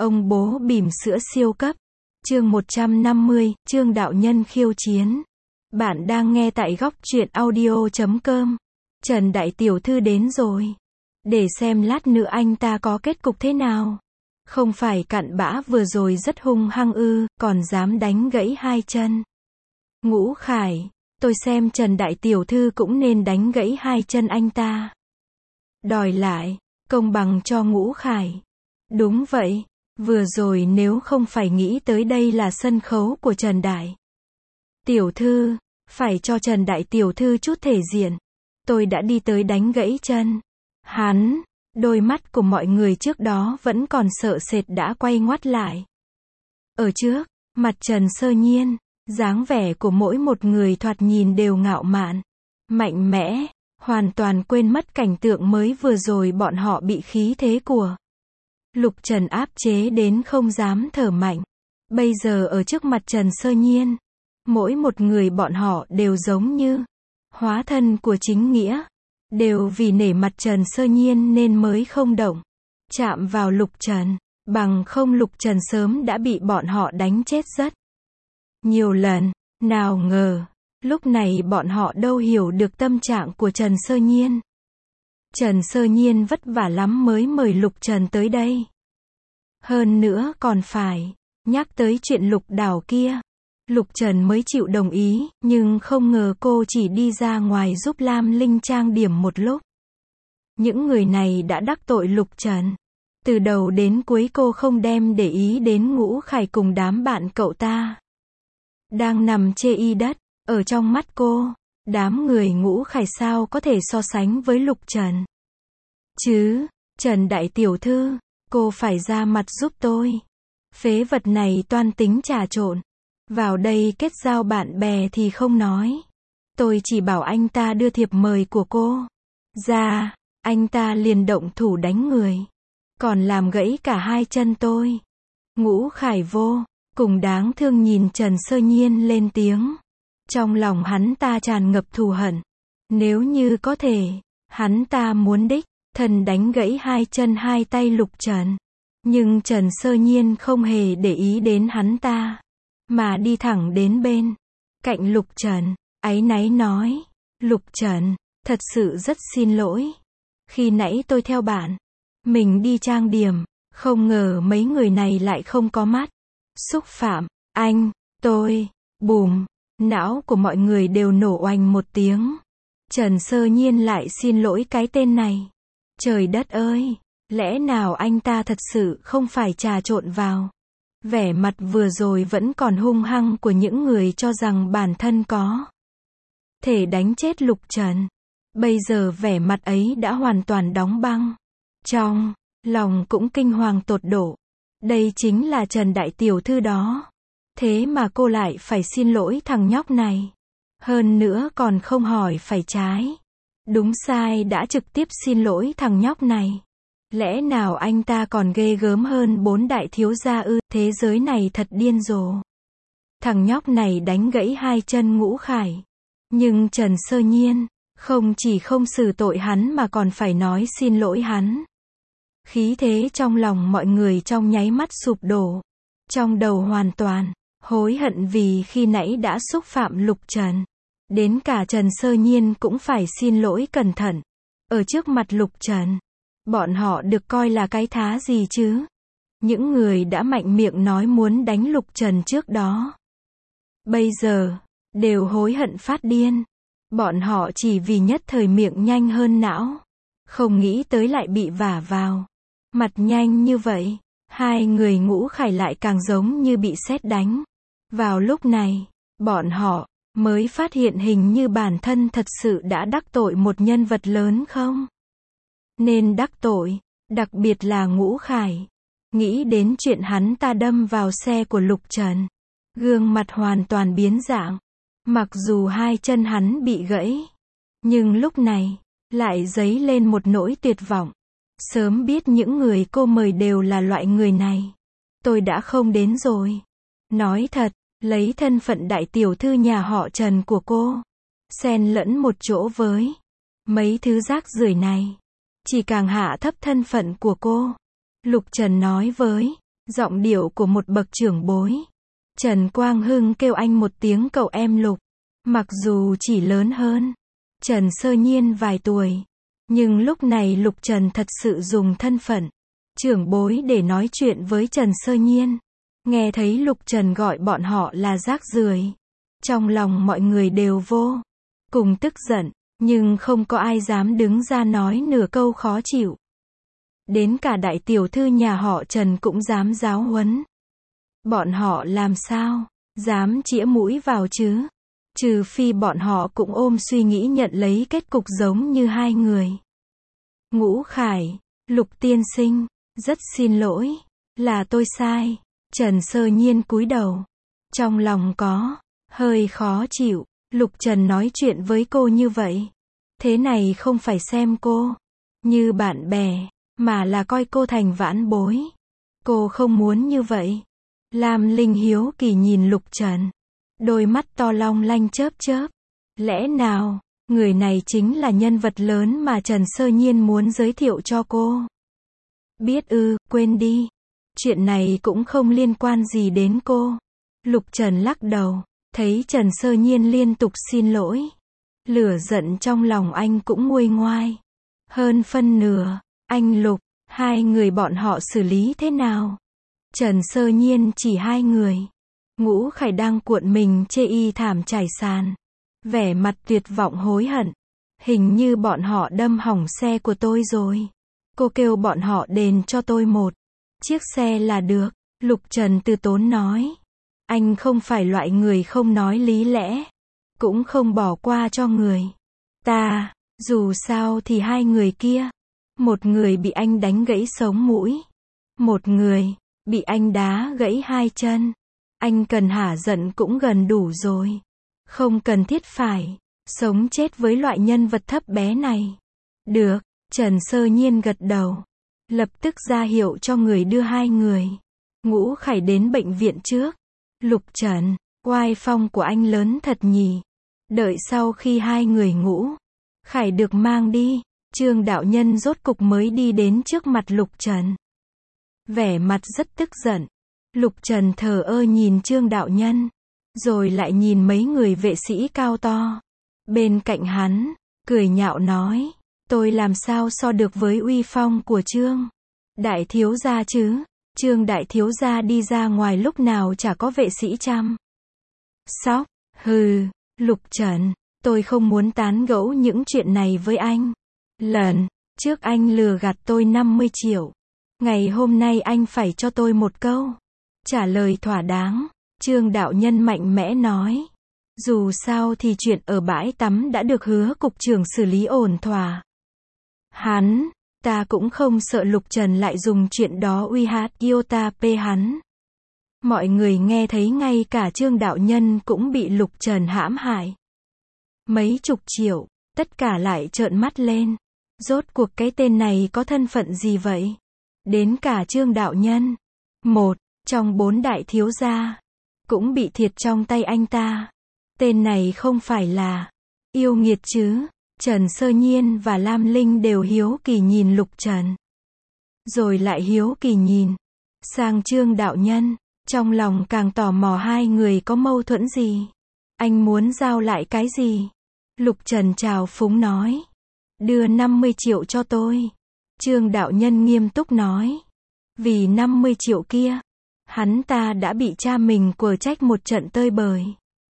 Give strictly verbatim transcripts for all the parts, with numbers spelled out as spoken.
Ông bố bỉm sữa siêu cấp. Chương một trăm năm mươi, Trương đạo nhân khiêu chiến. Bạn đang nghe tại góc truyện audio chấm com. Trần đại tiểu thư đến rồi. Để xem lát nữa anh ta có kết cục thế nào. Không phải cặn bã vừa rồi rất hung hăng ư, còn dám đánh gãy hai chân. Ngũ Khải, tôi xem Trần đại tiểu thư cũng nên đánh gãy hai chân anh ta. Đòi lại, công bằng cho Ngũ Khải. Đúng vậy, vừa rồi nếu không phải nghĩ tới đây là sân khấu của Trần đại tiểu thư, phải cho Trần đại tiểu thư chút thể diện. Tôi đã đi tới đánh gãy chân hắn. Đôi mắt của mọi người trước đó vẫn còn sợ sệt đã quay ngoắt lại. Ở trước mặt Trần Sơ Nhiên, dáng vẻ của mỗi một người thoạt nhìn đều ngạo mạn, mạnh mẽ, hoàn toàn quên mất cảnh tượng mới vừa rồi bọn họ bị khí thế của Lục Trần áp chế đến không dám thở mạnh. Bây giờ ở trước mặt Trần Sơ Nhiên, mỗi một người bọn họ đều giống như hóa thân của chính nghĩa, đều vì nể mặt Trần Sơ Nhiên nên mới không động chạm vào Lục Trần, bằng không Lục Trần sớm đã bị bọn họ đánh chết rất nhiều lần. Nào ngờ, lúc này bọn họ đâu hiểu được tâm trạng của Trần Sơ Nhiên. Trần Sơ Nhiên vất vả lắm mới mời Lục Trần tới đây. Hơn nữa còn phải nhắc tới chuyện Lục Đảo kia. Lục Trần mới chịu đồng ý, nhưng không ngờ cô chỉ đi ra ngoài giúp Lam Linh trang điểm một lúc. Những người này đã đắc tội Lục Trần. Từ đầu đến cuối cô không đem để ý đến Ngũ Khải cùng đám bạn cậu ta đang nằm chê y đất. Ở trong mắt cô, đám người Ngũ Khải sao có thể so sánh với Lục Trần chứ. Trần đại tiểu thư, cô phải ra mặt giúp tôi. Phế vật này toan tính trà trộn vào đây kết giao bạn bè thì không nói. Tôi chỉ bảo anh ta đưa thiệp mời của cô ra, anh ta liền động thủ đánh người, còn làm gãy cả hai chân tôi. Ngũ Khải vô cùng đáng thương nhìn Trần Sơ Nhiên lên tiếng. Trong lòng hắn ta tràn ngập thù hận. Nếu như có thể, hắn ta muốn đích thân đánh gãy hai chân hai tay Lục Trần. Nhưng Trần Sơ Nhiên không hề để ý đến hắn ta, mà đi thẳng đến bên cạnh Lục Trần, áy náy nói: Lục Trần, thật sự rất xin lỗi. Khi nãy tôi theo bạn mình đi trang điểm, không ngờ mấy người này lại không có mắt xúc phạm anh. Tôi, bùm, não của mọi người đều nổ oành một tiếng. Trần Sơ Nhiên lại xin lỗi cái tên này. Trời đất ơi, lẽ nào anh ta thật sự không phải trà trộn vào? Vẻ mặt vừa rồi vẫn còn hung hăng của những người cho rằng bản thân có thể đánh chết Lục Trần. Bây giờ vẻ mặt ấy đã hoàn toàn đóng băng. Trong lòng cũng kinh hoàng tột độ. Đây chính là Trần đại tiểu thư đó. Thế mà cô lại phải xin lỗi thằng nhóc này. Hơn nữa còn không hỏi phải trái đúng sai đã trực tiếp xin lỗi thằng nhóc này. Lẽ nào anh ta còn ghê gớm hơn bốn đại thiếu gia ư? Thế giới này thật điên rồ. Thằng nhóc này đánh gãy hai chân Ngũ Khải. Nhưng Trần Sơ Nhiên không chỉ không xử tội hắn mà còn phải nói xin lỗi hắn. Khí thế trong lòng mọi người trong nháy mắt sụp đổ. Trong đầu hoàn toàn hối hận vì khi nãy đã xúc phạm Lục Trần. Đến cả Trần Sơ Nhiên cũng phải xin lỗi cẩn thận. Ở trước mặt Lục Trần, bọn họ được coi là cái thá gì chứ? Những người đã mạnh miệng nói muốn đánh Lục Trần trước đó, bây giờ đều hối hận phát điên. Bọn họ chỉ vì nhất thời miệng nhanh hơn não, không nghĩ tới lại bị vả vào mặt nhanh như vậy. Hai người Ngũ Khải lại càng giống như bị sét đánh. Vào lúc này, bọn họ mới phát hiện hình như bản thân thật sự đã đắc tội một nhân vật lớn không nên đắc tội, đặc biệt là Ngũ Khải. Nghĩ đến chuyện hắn ta đâm vào xe của Lục Trần, gương mặt hoàn toàn biến dạng. Mặc dù hai chân hắn bị gãy, nhưng lúc này lại dấy lên một nỗi tuyệt vọng. Sớm biết những người cô mời đều là loại người này, tôi đã không đến rồi. Nói thật, lấy thân phận đại tiểu thư nhà họ Trần của cô, xen lẫn một chỗ với mấy thứ rác rưởi này, chỉ càng hạ thấp thân phận của cô. Lục Trần nói với Giọng điệu của một bậc trưởng bối. Trần Quang Hưng kêu anh một tiếng cậu em Lục. Mặc dù chỉ lớn hơn Trần Sơ Nhiên vài tuổi, nhưng lúc này Lục Trần thật sự dùng thân phận trưởng bối để nói chuyện với Trần Sơ Nhiên. Nghe thấy Lục Trần gọi bọn họ là rác rưởi, trong lòng mọi người đều vô cùng tức giận, nhưng không có ai dám đứng ra nói nửa câu khó chịu. Đến cả đại tiểu thư nhà họ Trần cũng dám giáo huấn. Bọn họ làm sao dám chĩa mũi vào chứ? Trừ phi bọn họ cũng ôm suy nghĩ nhận lấy kết cục giống như hai người. Ngũ Khải, Lục tiên sinh, rất xin lỗi, là tôi sai. Trần Sơ Nhiên cúi đầu, trong lòng có hơi khó chịu. Lục Trần nói chuyện với cô như vậy, thế này không phải xem cô như bạn bè, mà là coi cô thành vãn bối. Cô không muốn như vậy. Lam Linh hiếu kỳ nhìn Lục Trần, đôi mắt to long lanh chớp chớp. Lẽ nào người này chính là nhân vật lớn mà Trần Sơ Nhiên muốn giới thiệu cho cô? Biết ư, quên đi. Chuyện này cũng không liên quan gì đến cô. Lục Trần lắc đầu, thấy Trần Sơ Nhiên liên tục xin lỗi. Lửa giận trong lòng anh cũng nguôi ngoai. Hơn phân nửa, anh Lục, hai người bọn họ xử lý thế nào? Trần Sơ Nhiên chỉ hai người. Ngũ Khải đang cuộn mình chê y thảm trải sàn, vẻ mặt tuyệt vọng hối hận. Hình như bọn họ đâm hỏng xe của tôi rồi. Cô kêu bọn họ đền cho tôi một chiếc xe là được. Lục Trần từ tốn nói. Anh không phải loại người không nói lý lẽ, cũng không bỏ qua cho người ta. Dù sao thì hai người kia, một người bị anh đánh gãy sống mũi, một người bị anh đá gãy hai chân. Anh cần hả giận cũng gần đủ rồi. Không cần thiết phải sống chết với loại nhân vật thấp bé này. Được, Trần Sơ Nhiên gật đầu, lập tức ra hiệu cho người đưa hai người Ngũ Khải đến bệnh viện trước. Lục Trần, oai phong của anh lớn thật nhỉ. Đợi sau khi hai người Ngũ Khải được mang đi, Trương đạo nhân rốt cục mới đi đến trước mặt Lục Trần. Vẻ mặt rất tức giận. Lục Trần thờ ơ nhìn Trương đạo nhân, rồi lại nhìn mấy người vệ sĩ cao to bên cạnh hắn, cười nhạo nói, tôi làm sao so được với uy phong của Trương đại thiếu gia chứ? Trương đại thiếu gia đi ra ngoài lúc nào chả có vệ sĩ chăm sóc. Hừ, Lục Trần, tôi không muốn tán gẫu những chuyện này với anh. Lần trước anh lừa gạt tôi năm mươi triệu. Ngày hôm nay anh phải cho tôi một câu trả lời thỏa đáng. Trương đạo nhân mạnh mẽ nói. Dù sao thì chuyện ở bãi tắm đã được hứa cục trưởng xử lý ổn thỏa. Hắn, ta cũng không sợ Lục Trần lại dùng chuyện đó uy hát Iota P hắn. Mọi người nghe thấy ngay cả Trương đạo nhân cũng bị Lục Trần hãm hại. Mấy chục triệu, tất cả lại trợn mắt lên. Rốt cuộc cái tên này có thân phận gì vậy? Đến cả Trương đạo nhân, một trong bốn đại thiếu gia, cũng bị thiệt trong tay anh ta. Tên này không phải là yêu nghiệt chứ? Trần Sơ Nhiên và Lam Linh đều hiếu kỳ nhìn Lục Trần, rồi lại hiếu kỳ nhìn sang Trương đạo nhân, trong lòng càng tò mò hai người có mâu thuẫn gì. Anh muốn giao lại cái gì? Lục Trần trào phúng nói. Đưa năm mươi triệu cho tôi. Trương đạo nhân nghiêm túc nói. Vì năm mươi triệu kia, hắn ta đã bị cha mình quở trách một trận tơi bời.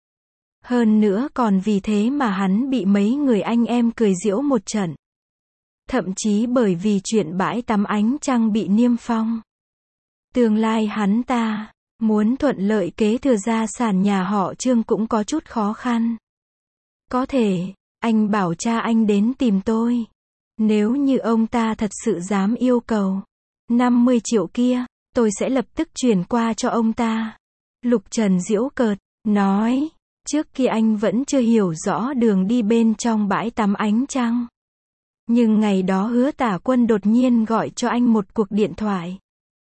Hơn nữa còn vì thế mà hắn bị mấy người anh em cười giễu một trận. Thậm chí bởi vì chuyện bãi tắm ánh trăng bị niêm phong. Tương lai hắn ta muốn thuận lợi kế thừa gia sản nhà họ Trương cũng có chút khó khăn. Có thể, anh bảo cha anh đến tìm tôi. Nếu như ông ta thật sự dám yêu cầu năm mươi triệu kia, tôi sẽ lập tức chuyển qua cho ông ta. Lục Trần giễu cợt, nói. Trước kia anh vẫn chưa hiểu rõ đường đi bên trong bãi tắm ánh trăng. Nhưng ngày đó Hứa Tả Quân đột nhiên gọi cho anh một cuộc điện thoại.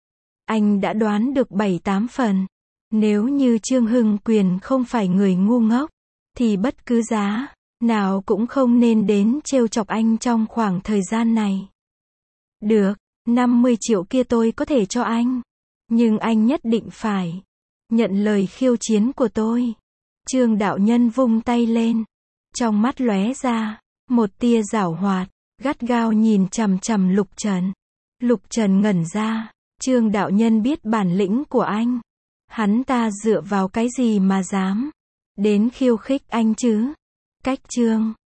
Anh đã đoán được bảy tám phần. Nếu như Trương Hưng Quyền không phải người ngu ngốc, thì bất cứ giá nào cũng không nên đến trêu chọc anh trong khoảng thời gian này. Được, năm mươi triệu kia tôi có thể cho anh. Nhưng anh nhất định phải nhận lời khiêu chiến của tôi. Trương đạo nhân vung tay lên. Trong mắt lóe ra một tia giảo hoạt, gắt gao nhìn chằm chằm Lục Trần. Lục Trần ngẩn ra. Trương đạo nhân biết bản lĩnh của anh. Hắn ta dựa vào cái gì mà dám đến khiêu khích anh chứ? Cách Trương